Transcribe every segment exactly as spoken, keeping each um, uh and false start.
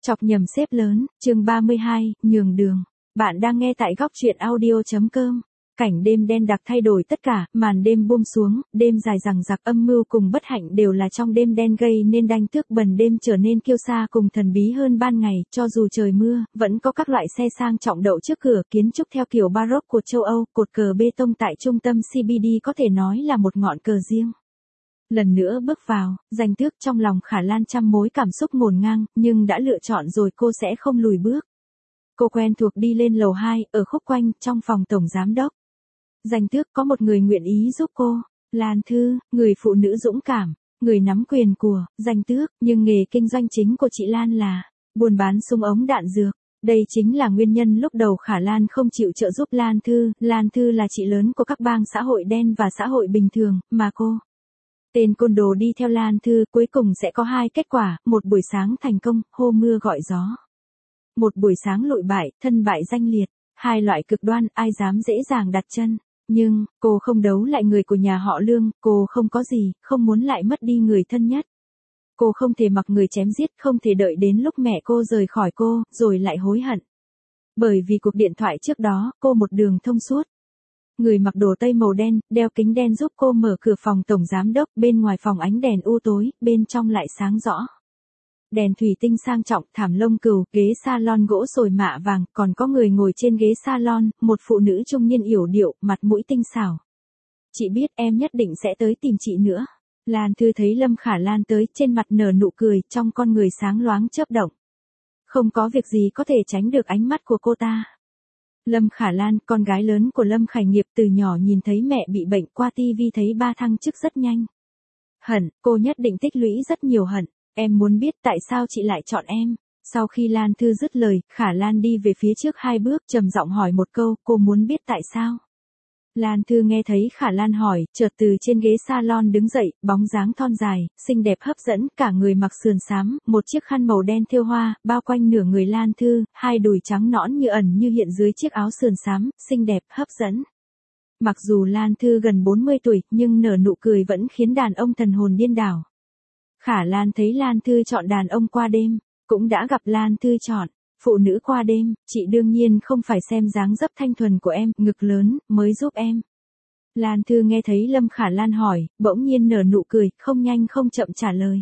Chọc nhầm xếp lớn, chương ba mươi hai, nhường đường. Bạn đang nghe tại góc truyện audio.com. Cảnh đêm đen đặc thay đổi tất cả, màn đêm buông xuống, đêm dài dằng dặc, âm mưu cùng bất hạnh đều là trong đêm đen gây nên đanh thước bần đêm trở nên kiêu sa cùng thần bí hơn ban ngày, cho dù trời mưa, vẫn có các loại xe sang trọng đậu trước cửa, kiến trúc theo kiểu Baroque của châu Âu, cột cờ bê tông tại trung tâm xê bê đê có thể nói là một ngọn cờ riêng. Lần nữa bước vào, danh tước trong lòng Khả Lan trăm mối cảm xúc ngổn ngang, nhưng đã lựa chọn rồi cô sẽ không lùi bước. Cô quen thuộc đi lên lầu hai, ở khúc quanh, trong phòng tổng giám đốc. Danh tước có một người nguyện ý giúp cô, Lan Thư, người phụ nữ dũng cảm, người nắm quyền của, danh tước, nhưng nghề kinh doanh chính của chị Lan là buôn bán súng ống đạn dược. Đây chính là nguyên nhân lúc đầu Khả Lan không chịu trợ giúp Lan Thư, Lan Thư là chị lớn của các bang xã hội đen và xã hội bình thường, mà cô. Tên côn đồ đi theo Lan Thư cuối cùng sẽ có hai kết quả, một buổi sáng thành công, hô mưa gọi gió. Một buổi sáng lụi bại, thân bại danh liệt, hai loại cực đoan, ai dám dễ dàng đặt chân. Nhưng, cô không đấu lại người của nhà họ Lương, cô không có gì, không muốn lại mất đi người thân nhất. Cô không thể mặc người chém giết, không thể đợi đến lúc mẹ cô rời khỏi cô, rồi lại hối hận. Bởi vì cuộc điện thoại trước đó, cô một đường thông suốt. Người mặc đồ tây màu đen, đeo kính đen giúp cô mở cửa phòng tổng giám đốc, bên ngoài phòng ánh đèn u tối, bên trong lại sáng rõ. Đèn thủy tinh sang trọng, thảm lông cừu, ghế salon gỗ sồi mạ vàng, còn có người ngồi trên ghế salon, một phụ nữ trung niên yểu điệu, mặt mũi tinh xảo. Chị biết em nhất định sẽ tới tìm chị nữa. Lan Thư thấy Lâm Khả Lan tới, trên mặt nở nụ cười, trong con người sáng loáng chớp động. Không có việc gì có thể tránh được ánh mắt của cô ta. Lâm Khả Lan, con gái lớn của Lâm Khải Nghiệp, từ nhỏ nhìn thấy mẹ bị bệnh, qua tivi thấy ba thăng chức rất nhanh. Hận, cô nhất định tích lũy rất nhiều hận. Em muốn biết tại sao chị lại chọn em. Sau khi Lan Thư dứt lời, Khả Lan đi về phía trước hai bước, trầm giọng hỏi một câu, cô muốn biết tại sao. Lan Thư nghe thấy Khả Lan hỏi, chợt từ trên ghế salon đứng dậy, bóng dáng thon dài, xinh đẹp hấp dẫn, cả người mặc sườn xám, một chiếc khăn màu đen thêu hoa, bao quanh nửa người Lan Thư, hai đùi trắng nõn như ẩn như hiện dưới chiếc áo sườn xám, xinh đẹp, hấp dẫn. Mặc dù Lan Thư gần bốn mươi tuổi, nhưng nở nụ cười vẫn khiến đàn ông thần hồn điên đảo. Khả Lan thấy Lan Thư chọn đàn ông qua đêm, cũng đã gặp Lan Thư chọn phụ nữ qua đêm, chị đương nhiên không phải xem dáng dấp thanh thuần của em, ngực lớn, mới giúp em. Lan Thư nghe thấy Lâm Khả Lan hỏi, bỗng nhiên nở nụ cười, không nhanh không chậm trả lời.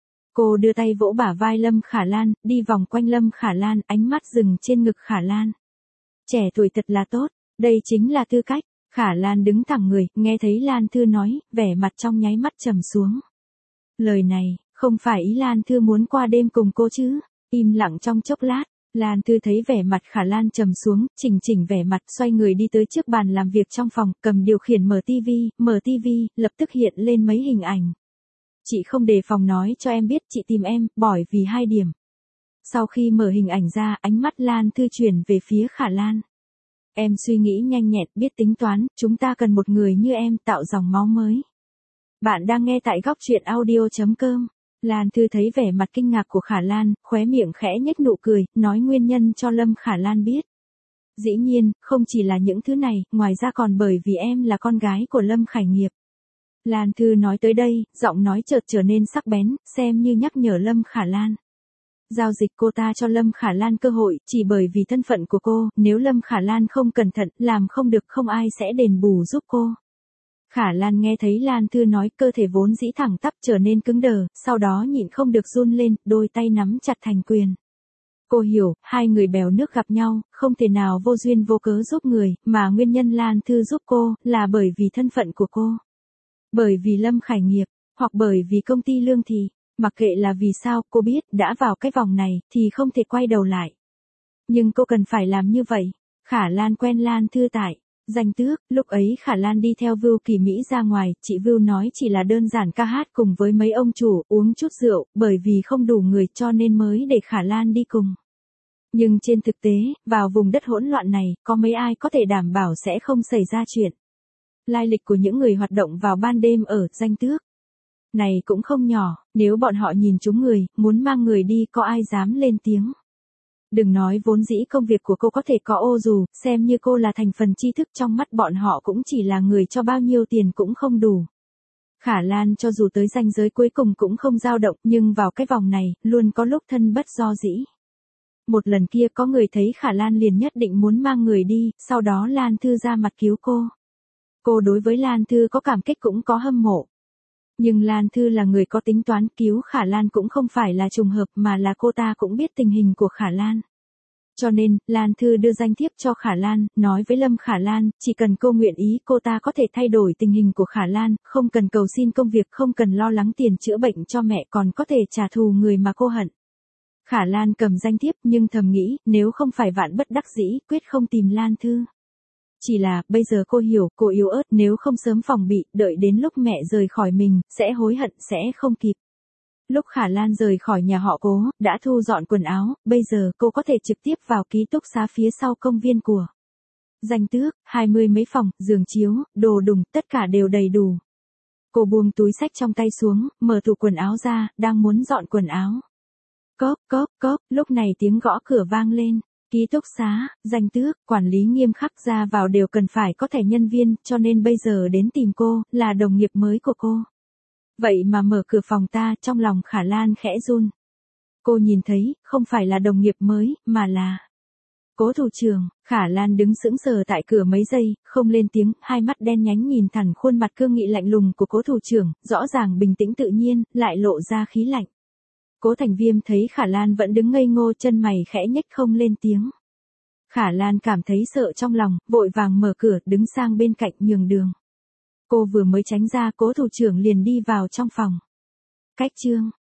Cô đưa tay vỗ bả vai Lâm Khả Lan, đi vòng quanh Lâm Khả Lan, ánh mắt dừng trên ngực Khả Lan. Trẻ tuổi thật là tốt, đây chính là tư cách. Khả Lan đứng thẳng người, nghe thấy Lan Thư nói, vẻ mặt trong nháy mắt trầm xuống. Lời này, không phải ý Lan Thư muốn qua đêm cùng cô chứ? Im lặng trong chốc lát, Lan Thư thấy vẻ mặt Khả Lan trầm xuống, chỉnh chỉnh vẻ mặt, xoay người đi tới trước bàn làm việc trong phòng, cầm điều khiển mở tivi, mở tivi, lập tức hiện lên mấy hình ảnh. Chị không đề phòng nói cho em biết chị tìm em, bởi vì hai điểm. Sau khi mở hình ảnh ra, ánh mắt Lan Thư chuyển về phía Khả Lan. Em suy nghĩ nhanh nhẹn, biết tính toán, chúng ta cần một người như em tạo dòng máu mới. Bạn đang nghe tại góc truyện audio.com. Lan Thư thấy vẻ mặt kinh ngạc của Khả Lan, khóe miệng khẽ nhếch nụ cười, nói nguyên nhân cho Lâm Khả Lan biết. Dĩ nhiên, không chỉ là những thứ này, ngoài ra còn bởi vì em là con gái của Lâm Khải Nghiệp. Lan Thư nói tới đây, giọng nói chợt trở nên sắc bén, xem như nhắc nhở Lâm Khả Lan. Giao dịch cô ta cho Lâm Khả Lan cơ hội, chỉ bởi vì thân phận của cô, nếu Lâm Khả Lan không cẩn thận, làm không được không ai sẽ đền bù giúp cô. Khả Lan nghe thấy Lan Thư nói, cơ thể vốn dĩ thẳng tắp trở nên cứng đờ, sau đó nhịn không được run lên, đôi tay nắm chặt thành quyền. Cô hiểu, hai người bèo nước gặp nhau, không thể nào vô duyên vô cớ giúp người, mà nguyên nhân Lan Thư giúp cô, là bởi vì thân phận của cô. Bởi vì Lâm Khải Nghiệp, hoặc bởi vì công ty Lương thì, mặc kệ là vì sao, cô biết, đã vào cái vòng này, thì không thể quay đầu lại. Nhưng cô cần phải làm như vậy. Khả Lan quen Lan Thư tại Danh Tước, lúc ấy Khả Lan đi theo Vưu Kỳ Mỹ ra ngoài, chị Vưu nói chỉ là đơn giản ca hát cùng với mấy ông chủ, uống chút rượu, bởi vì không đủ người cho nên mới để Khả Lan đi cùng. Nhưng trên thực tế, vào vùng đất hỗn loạn này, có mấy ai có thể đảm bảo sẽ không xảy ra chuyện. Lai lịch của những người hoạt động vào ban đêm ở Danh Tước này cũng không nhỏ, nếu bọn họ nhìn chúng người, muốn mang người đi có ai dám lên tiếng. Đừng nói vốn dĩ công việc của cô có thể có ô dù, xem như cô là thành phần tri thức trong mắt bọn họ cũng chỉ là người cho bao nhiêu tiền cũng không đủ. Khả Lan cho dù tới ranh giới cuối cùng cũng không dao động, nhưng vào cái vòng này, luôn có lúc thân bất do dĩ. một lần kia có người thấy Khả Lan liền nhất định muốn mang người đi, sau đó Lan Thư ra mặt cứu cô. Cô đối với Lan Thư có cảm kích cũng có hâm mộ. Nhưng Lan Thư là người có tính toán, cứu Khả Lan cũng không phải là trùng hợp mà là cô ta cũng biết tình hình của Khả Lan. Cho nên, Lan Thư đưa danh thiếp cho Khả Lan, nói với Lâm Khả Lan, chỉ cần cô nguyện ý cô ta có thể thay đổi tình hình của Khả Lan, không cần cầu xin công việc, không cần lo lắng tiền chữa bệnh cho mẹ, còn có thể trả thù người mà cô hận. Khả Lan cầm danh thiếp nhưng thầm nghĩ, nếu không phải vạn bất đắc dĩ, quyết không tìm Lan Thư. Chỉ là, bây giờ cô hiểu, cô yếu ớt, nếu không sớm phòng bị, đợi đến lúc mẹ rời khỏi mình, sẽ hối hận, sẽ không kịp. Lúc Khả Lan rời khỏi nhà họ Cố, đã thu dọn quần áo, bây giờ cô có thể trực tiếp vào ký túc xá phía sau công viên của Danh Tước, hai mươi mấy phòng, giường chiếu, đồ đùng, tất cả đều đầy đủ. Cô buông túi xách trong tay xuống, mở tủ quần áo ra, đang muốn dọn quần áo. Cóp, cóp, cóp, lúc này tiếng gõ cửa vang lên. Ký túc xá, Danh Tước, quản lý nghiêm khắc, ra vào đều cần phải có thẻ nhân viên, cho nên bây giờ đến tìm cô, là đồng nghiệp mới của cô. Vậy mà mở cửa phòng ta, trong lòng Khả Lan khẽ run. Cô nhìn thấy, không phải là đồng nghiệp mới, mà là Cố thủ trưởng. Khả Lan đứng sững sờ tại cửa mấy giây, không lên tiếng, hai mắt đen nhánh nhìn thẳng khuôn mặt cương nghị lạnh lùng của Cố thủ trưởng, rõ ràng bình tĩnh tự nhiên, lại lộ ra khí lạnh. Cố Thành Viêm thấy Khả Lan vẫn đứng ngây ngô, chân mày khẽ nhếch không lên tiếng. Khả Lan cảm thấy sợ trong lòng, vội vàng mở cửa, đứng sang bên cạnh nhường đường. Cô vừa mới tránh ra, Cố thủ trưởng liền đi vào trong phòng. Cách chương